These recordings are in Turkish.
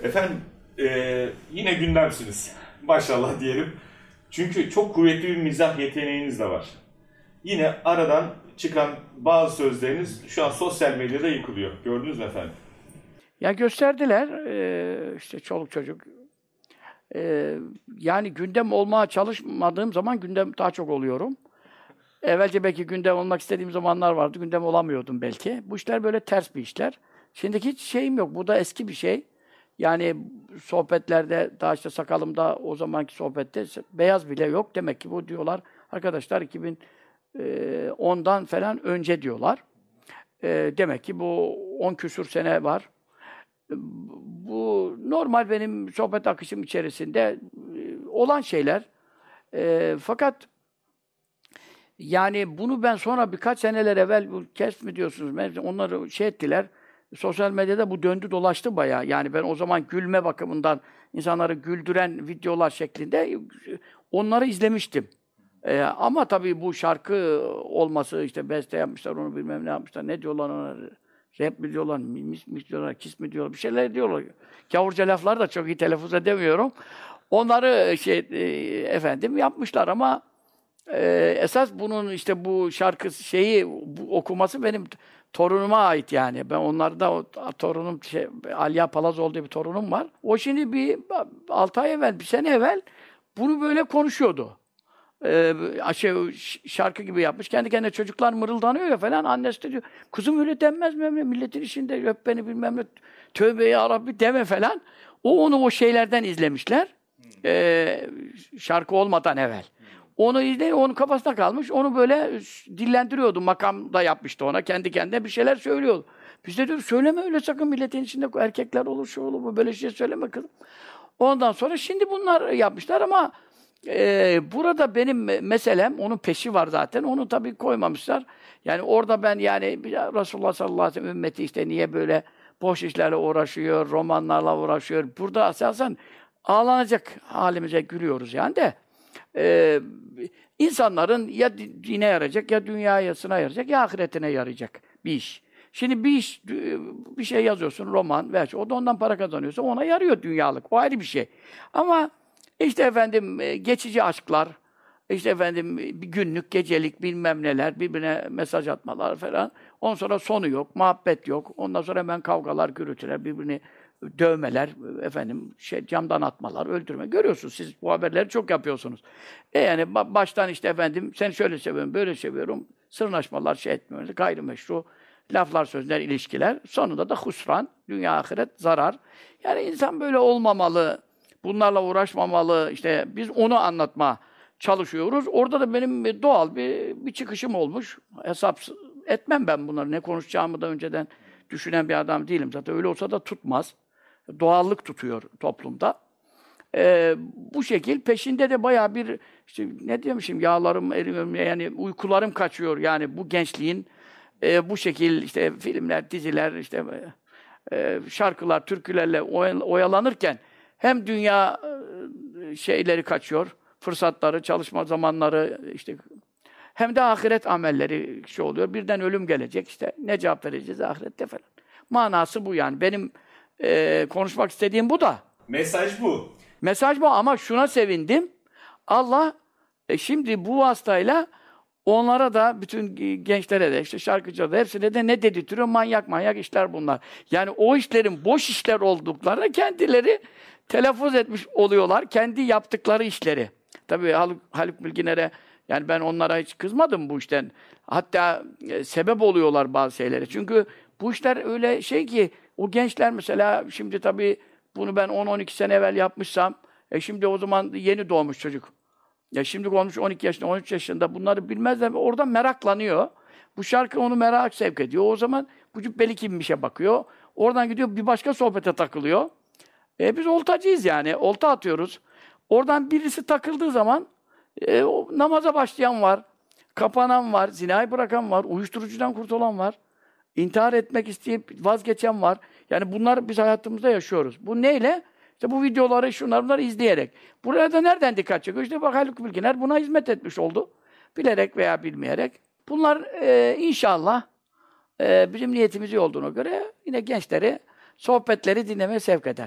Efendim, yine gündemsiniz. Maşallah diyelim. Çünkü çok kuvvetli bir mizah yeteneğiniz de var. Yine aradan çıkan bazı sözleriniz şu an sosyal medyada yıkılıyor. Gördünüz mü efendim? Ya gösterdiler, işte çoluk çocuk. Yani gündem olmaya çalışmadığım zaman gündem daha çok oluyorum. Evvelce belki gündem olmak istediğim zamanlar vardı, gündem olamıyordum belki. Bu işler böyle ters bir işler. Şimdiki hiç şeyim yok, bu da eski bir şey. Yani sohbetlerde, daha işte sakalımda o zamanki sohbette beyaz bile yok. Demek ki bu diyorlar, arkadaşlar 2010'dan falan önce diyorlar. Demek ki bu 10 küsur sene var. Bu normal benim sohbet akışım içerisinde olan şeyler. Fakat yani bunu ben sonra birkaç seneler evvel bu kes mi diyorsunuz? Onları şey ettiler. Sosyal medyada bu döndü dolaştı bayağı. Yani ben o zaman gülme bakımından insanları güldüren videolar şeklinde onları izlemiştim. Ama tabii bu şarkı olması, işte beste yapmışlar, onu bilmem ne yapmışlar, ne diyorlar ona, rap mi diyorlar, mi diyorlar, kiss mi diyorlar, bir şeyler diyorlar. Gavurca laflar da çok iyi telaffuz edemiyorum. Onları efendim yapmışlar ama esas bunun işte bu şarkı şeyi bu okuması benim torunuma ait yani. Ben onlarda torunum Aliya Palazoğlu diye bir torunum var. O şimdi bir 6 ay evvel, bir sene evvel bunu böyle konuşuyordu. Şarkı gibi yapmış. Kendi kendine çocuklar mırıldanıyor ya falan. Annesi de diyor, kızım öyle denmez mi? Milletin işinde öp beni bilmem ne. Tövbe ya Rabbi deme falan. Onu o şeylerden izlemişler. Şarkı olmadan evvel. Onu izleyip onun kafasına kalmış. Onu böyle dillendiriyordu. Makam da yapmıştı ona. Kendi kendine bir şeyler söylüyordu. Biz de diyor söyleme öyle sakın, milletin içinde erkekler olur, şu olur, bu böyle şey söyleme kızım. Ondan sonra şimdi bunlar yapmışlar ama burada benim meselem, onun peşi var zaten. Onu tabii koymamışlar. Yani orada ben yani Resulullah sallallahu aleyhi ve sellem ümmeti işte niye böyle boş işlerle uğraşıyor, romanlarla uğraşıyor. Burada esasen ağlanacak halimize gülüyoruz yani de. İnsanların ya dine yarayacak, ya dünyasına yarayacak, ya ahiretine yarayacak bir iş. Şimdi bir iş, bir şey yazıyorsun, roman veya o da ondan para kazanıyorsa ona yarıyor dünyalık. O ayrı bir şey. Ama işte efendim geçici aşklar, işte efendim bir günlük, gecelik bilmem neler, birbirine mesaj atmalar falan. Ondan sonra sonu yok, muhabbet yok. Ondan sonra hemen kavgalar, gürültüler, birbirini dövmeler, efendim camdan atmalar, öldürme. Görüyorsunuz siz bu haberleri çok yapıyorsunuz. Yani baştan işte efendim sen şöyle seviyorum, böyle seviyorum. Sırnaşmalar şey etmiyoruz, gayrimeşru laflar, sözler, ilişkiler. Sonunda da husran, dünya ahiret zarar. Yani insan böyle olmamalı. Bunlarla uğraşmamalı. İşte biz onu anlatma çalışıyoruz. Orada da benim doğal bir çıkışım olmuş. Hesap etmem ben bunları. Ne konuşacağımı da önceden düşünen bir adam değilim. Zaten öyle olsa da tutmaz. Doğallık tutuyor toplumda. Bu şekil peşinde de bayağı bir işte ne diyormuşum yağlarım, erim, yani uykularım kaçıyor. Yani bu gençliğin bu şekil işte filmler, diziler, işte şarkılar, türkülerle oyalanırken hem dünya şeyleri kaçıyor, fırsatları, çalışma zamanları işte hem de ahiret amelleri şey oluyor. Birden ölüm gelecek işte ne cevap vereceğiz ahirette falan. Manası bu yani. Benim konuşmak istediğim bu da. Mesaj bu. Mesaj bu ama şuna sevindim. Allah şimdi bu vasıtayla onlara da, bütün gençlere de, işte şarkıcılara da, hepsine de ne dedirtiyor? Manyak işler bunlar. Yani o işlerin boş işler olduklarını kendileri telaffuz etmiş oluyorlar. Kendi yaptıkları işleri. Tabii Haluk Bilginer'e, yani ben onlara hiç kızmadım bu işten. Hatta sebep oluyorlar bazı şeylere. Çünkü bu işler öyle şey ki, o gençler mesela, şimdi tabii bunu ben 10-12 sene evvel yapmışsam, şimdi o zaman yeni doğmuş çocuk. Ya şimdi olmuş 12 yaşında, 13 yaşında, bunları bilmezler ve oradan meraklanıyor. Bu şarkı onu merak sevk ediyor. O zaman bu cübbeli kimmişe bakıyor. Oradan gidiyor bir başka sohbete takılıyor. Biz oltacıyız yani. Olta atıyoruz. Oradan birisi takıldığı zaman namaza başlayan var. Kapanan var. Zinayı bırakan var. Uyuşturucudan kurtulan var. İntihar etmek isteyip vazgeçen var. Yani bunlar biz hayatımızda yaşıyoruz. Bu neyle? İşte bu videoları, bunları izleyerek. Buraya da nereden dikkat çekiyor? İşte bak Haluk Bilginer buna hizmet etmiş oldu. Bilerek veya bilmeyerek. Bunlar inşallah bizim niyetimiz iyi olduğuna göre yine gençleri sohbetleri dinlemeye sevk eder.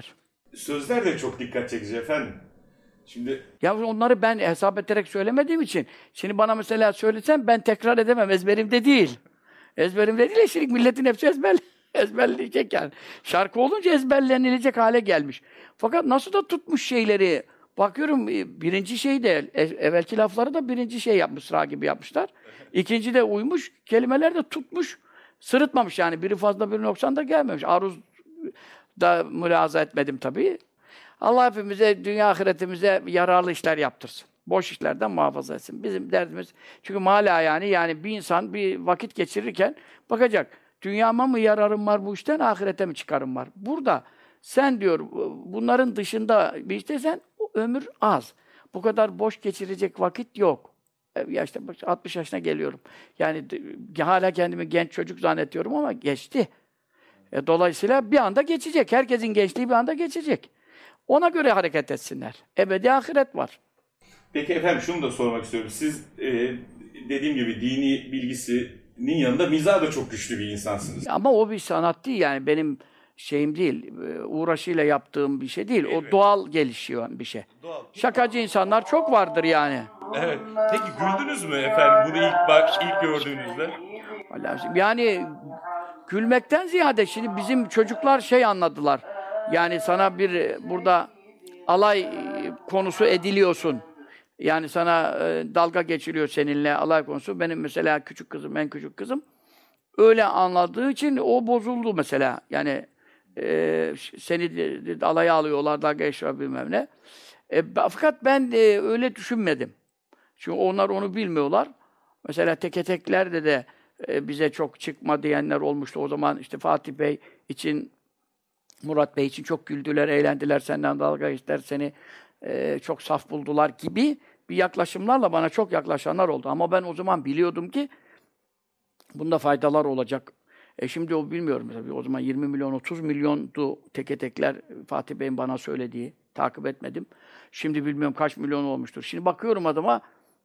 Sözler de çok dikkat çekici efendim. Şimdi Ya onları ben hesap ederek söylemediğim için, şimdi bana mesela söylesem ben tekrar edemem, ezberimde değil. Ezberimde değil, şimdi milletin hepsi ezberleyecek yani. Şarkı olunca ezberlenilecek hale gelmiş. Fakat nasıl da tutmuş şeyleri, bakıyorum birinci şey de, evvelki lafları da birinci şey yapmış, sıra gibi yapmışlar. İkinci de uymuş, kelimeler de tutmuş, sırıtmamış yani. Biri fazla biri noksan da gelmemiş. Aruz da mülahaza etmedim tabii. Allah hepimize, dünya ahiretimize yararlı işler yaptırsın. Boş işlerden muhafaza etsin. Bizim derdimiz, çünkü mala yani bir insan bir vakit geçirirken bakacak. Dünyama mı yararım var bu işten, ahirete mi çıkarım var? Burada sen diyor, bunların dışında bir işteysen ömür az. Bu kadar boş geçirecek vakit yok. Ya işte 60 yaşına geliyorum. Yani hala kendimi genç çocuk zannediyorum ama geçti. Dolayısıyla bir anda geçecek. Herkesin gençliği bir anda geçecek. Ona göre hareket etsinler. Ebedi ahiret var. peki efendim şunu da sormak istiyorum. Siz dediğim gibi dini bilgisinin yanında mizah da çok güçlü bir insansınız. Ama o bir sanat değil yani, benim şeyim değil, uğraşıyla yaptığım bir şey değil. O doğal gelişiyor bir şey. Doğal. Şakacı insanlar çok vardır yani. Evet. Peki güldünüz mü efendim bunu ilk gördüğünüzde? Yani gülmekten ziyade şimdi bizim çocuklar şey anladılar. Yani sana bir burada alay konusu ediliyorsun. Yani sana dalga geçiliyor seninle, alay konusu. Benim mesela küçük kızım, en küçük kızım öyle anladığı için o bozuldu mesela. Yani seni alaya alıyorlar, dalga geçiyor bilmem ne. Fakat ben öyle düşünmedim. Çünkü onlar onu bilmiyorlar. Mesela teke teklerde de bize çok çıkma diyenler olmuştu. O zaman işte Fatih Bey için, Murat Bey için çok güldüler, eğlendiler, senden dalga geçtiler, seni çok saf buldular gibi bir yaklaşımlarla bana çok yaklaşanlar oldu. Ama ben o zaman biliyordum ki bunda faydalar olacak. Şimdi o bilmiyorum tabii. O zaman 20 milyon, 30 milyondu teke tekler Fatih Bey'in bana söylediği. Takip etmedim. Şimdi bilmiyorum kaç milyon olmuştur. Şimdi bakıyorum adama,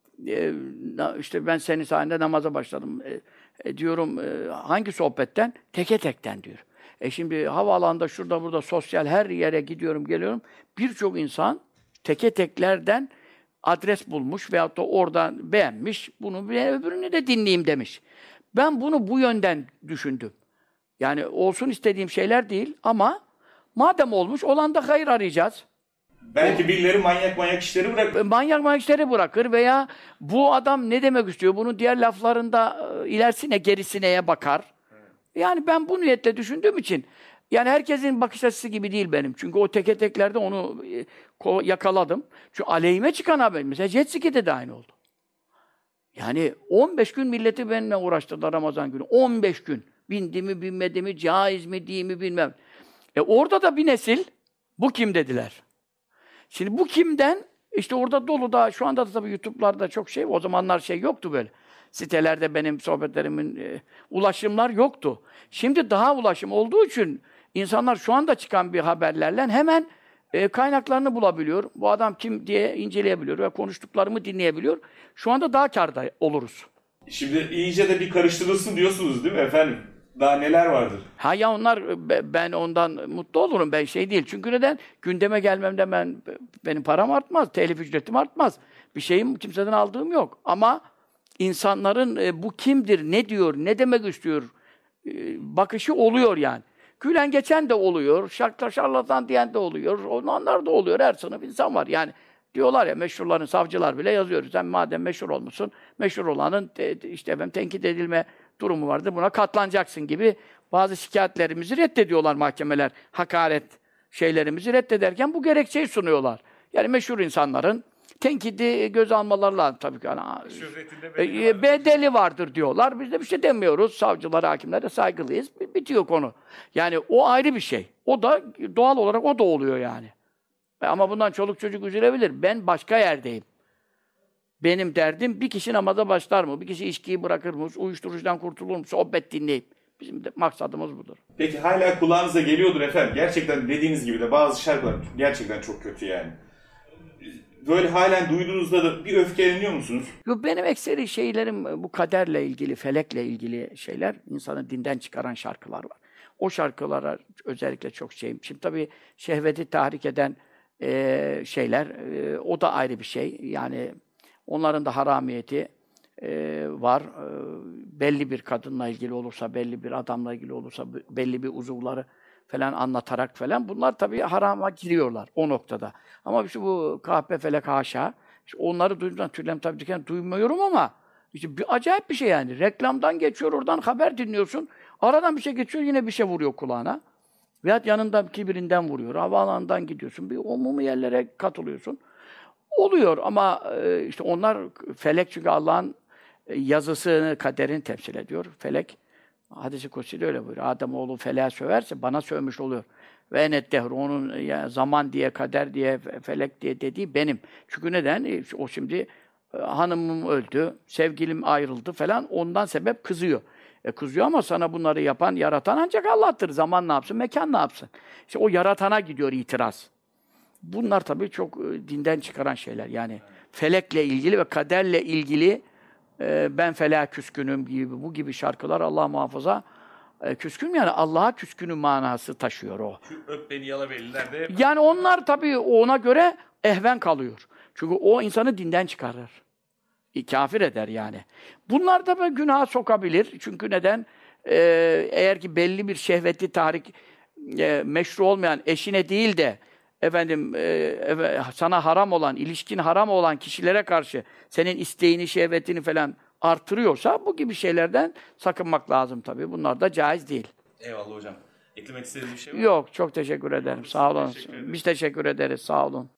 işte ben senin sayende namaza başladım. Diyorum hangi sohbetten? Teke tekten diyor. Şimdi havaalanında, şurada burada, sosyal her yere gidiyorum, geliyorum. Birçok insan teke teklerden adres bulmuş veyahut da oradan beğenmiş. Bunu öbürünü de dinleyeyim demiş. Ben bunu bu yönden düşündüm. Yani olsun istediğim şeyler değil ama madem olmuş, olan da hayır arayacağız. Belki birileri manyak işleri bırakır. Manyak işleri bırakır veya bu adam ne demek istiyor? Bunun diğer laflarında ilerisine gerisineye bakar. Yani ben bu niyetle düşündüğüm için, yani herkesin bakış açısı gibi değil benim. Çünkü o teke teklerde onu yakaladım. Çünkü aleyhime çıkan haber. Mesela jet ski'de de aynı oldu. Yani 15 gün milleti benimle uğraştırdı Ramazan günü. 15 gün. Bindi mi, binmedi mi, caiz mi, değil mi bilmem. Orada da bir nesil, bu kim dediler. Şimdi bu kimden, işte orada dolu da, şu anda da tabii YouTube'larda çok şey, o zamanlar şey yoktu böyle. Sitelerde benim sohbetlerimin ulaşımlar yoktu. Şimdi daha ulaşım olduğu için insanlar şu anda çıkan bir haberlerle hemen kaynaklarını bulabiliyor. Bu adam kim diye inceleyebiliyor ve konuştuklarımı dinleyebiliyor. Şu anda daha kârda oluruz. Şimdi iyice de bir karıştırılsın diyorsunuz değil mi efendim? Daha neler vardır? Ya onlar, ben ondan mutlu olurum. Ben şey değil. Çünkü neden? Gündeme gelmemde benim param artmaz. Telif ücretim artmaz. Bir şeyim kimseden aldığım yok. Ama insanların bu kimdir, ne diyor, ne demek istiyor bakışı oluyor yani. Gülen geçen de oluyor. Şarlatan diyen de oluyor. Onlar da oluyor. Her sınıf insan var. Yani diyorlar ya, meşhurların, savcılar bile yazıyor. Sen madem meşhur olmuşsun, meşhur olanın işte efendim tenkit edilme durumu vardır. Buna katlanacaksın gibi bazı şikayetlerimizi reddediyorlar mahkemeler. Hakaret şeylerimizi reddederken bu gerekçeyi sunuyorlar. Yani meşhur insanların tenkidi göze almaları lazım tabii ki. Bedeli vardır diyorlar. Biz de bir şey demiyoruz. Savcılara, hakimlere saygılıyız. Bitiyor konu. Yani o ayrı bir şey. O da doğal olarak o da oluyor yani. Ama bundan çoluk çocuk üzülebilir. Ben başka yerdeyim. Benim derdim, bir kişi namaza başlar mı? Bir kişi içkiyi bırakır mı? Uyuşturucudan kurtulur mu? Sohbet dinleyip. Bizim de maksadımız budur. Peki hala kulağınıza geliyordur efendim. Gerçekten dediğiniz gibi de bazı şarkılar gerçekten çok kötü yani. Böyle halen duyduğunuzda da bir öfkeleniyor musunuz? Yok, benim ekseri şeylerim bu kaderle ilgili, felekle ilgili şeyler, insanı dinden çıkaran şarkılar var. O şarkılara özellikle çok şeyim. Şimdi tabii şehveti tahrik eden şeyler, o da ayrı bir şey. Yani onların da haramiyeti var. Belli bir kadınla ilgili olursa, belli bir adamla ilgili olursa, belli bir uzuvları falan anlatarak falan bunlar tabii harama giriyorlar o noktada. Ama işte bu kahpe felek haşa, işte onları duyduğumdan tüylerim tabii diken duymuyorum ama işte bir acayip bir şey yani. Reklamdan geçiyor, oradan haber dinliyorsun. Aradan bir şey geçiyor, yine bir şey vuruyor kulağına. Veyahut yanında birinden vuruyor. Havaalanından gidiyorsun. Bir umumi yerlere katılıyorsun. Oluyor ama işte onlar felek çünkü Allah'ın yazısını, kaderini temsil ediyor. Felek, hadis-i kutsi'de öyle buyuruyor. Ademoğlu feleğe söverse bana sövmüş oluyor. Ve enet dehr, onun yani zaman diye, kader diye, felek diye dediği benim. Çünkü neden? O şimdi hanımım öldü, sevgilim ayrıldı falan ondan sebep kızıyor. Kızıyor ama sana bunları yapan, yaratan ancak Allah'tır. Zaman ne yapsın, mekan ne yapsın? İşte o yaratana gidiyor itiraz. Bunlar tabii çok dinden çıkaran şeyler. Yani felekle ilgili ve kaderle ilgili ben feleğe küskünüm gibi bu gibi şarkılar Allah muhafaza küskün yani Allah'a küskünüm manası taşıyor o. Şu öp beni yala beliler de Yani onlar tabii ona göre ehven kalıyor. Çünkü o insanı dinden çıkarır. Kâfir eder yani. Bunlar da günaha sokabilir. Çünkü neden? Eğer ki belli bir şehvetli tahrik meşru olmayan eşine değil de efendim sana haram olan, ilişkin haram olan kişilere karşı senin isteğini, şehvetini falan artırıyorsa bu gibi şeylerden sakınmak lazım tabii. Bunlar da caiz değil. Eyvallah hocam. Eklemek istediğiniz bir şey var mı? Yok, çok teşekkür ederim. Sağ olun. Teşekkür ederim. Biz teşekkür ederiz. Sağ olun.